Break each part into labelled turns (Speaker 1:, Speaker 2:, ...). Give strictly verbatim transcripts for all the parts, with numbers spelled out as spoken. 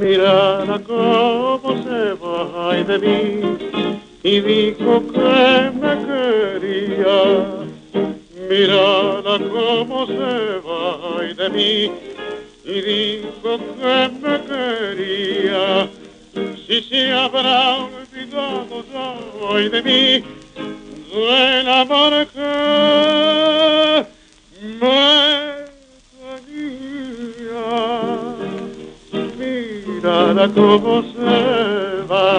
Speaker 1: Mírala cómo se va ay de mí y dijo que me quería. Mírala cómo se va ay de mí y dijo que me quería. Si se habrá olvidado ya hoy de mí, del amor que me tenía. Mírala cómo se va.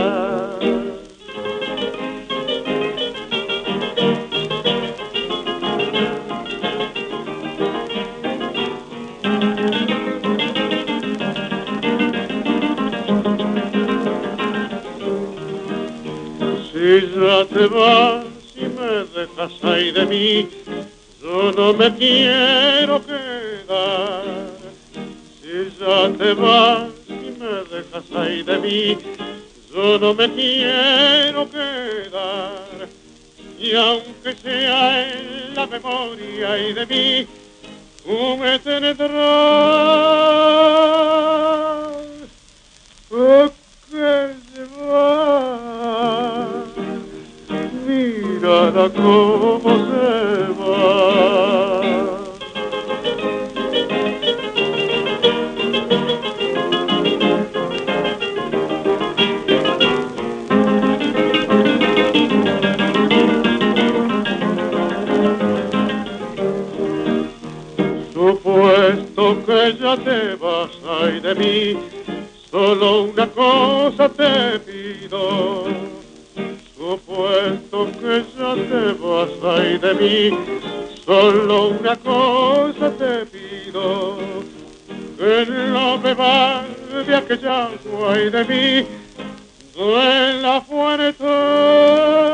Speaker 1: Si ya te vas y me dejas ay de mí, yo no me quiero quedar. Si ya te vas y me dejas ay de mí, yo no me quiero quedar. Y aunque sea en la memoria ay de mí, tú me tendrás que llevar. Mírala cómo se va. Supuesto que ya te vas ay de mí, solo una cosa te pido. Supuesto que ya te vas ay de mí, solo una cosa te pido. Que no bebas de aquella agua ay de mí, de la fuente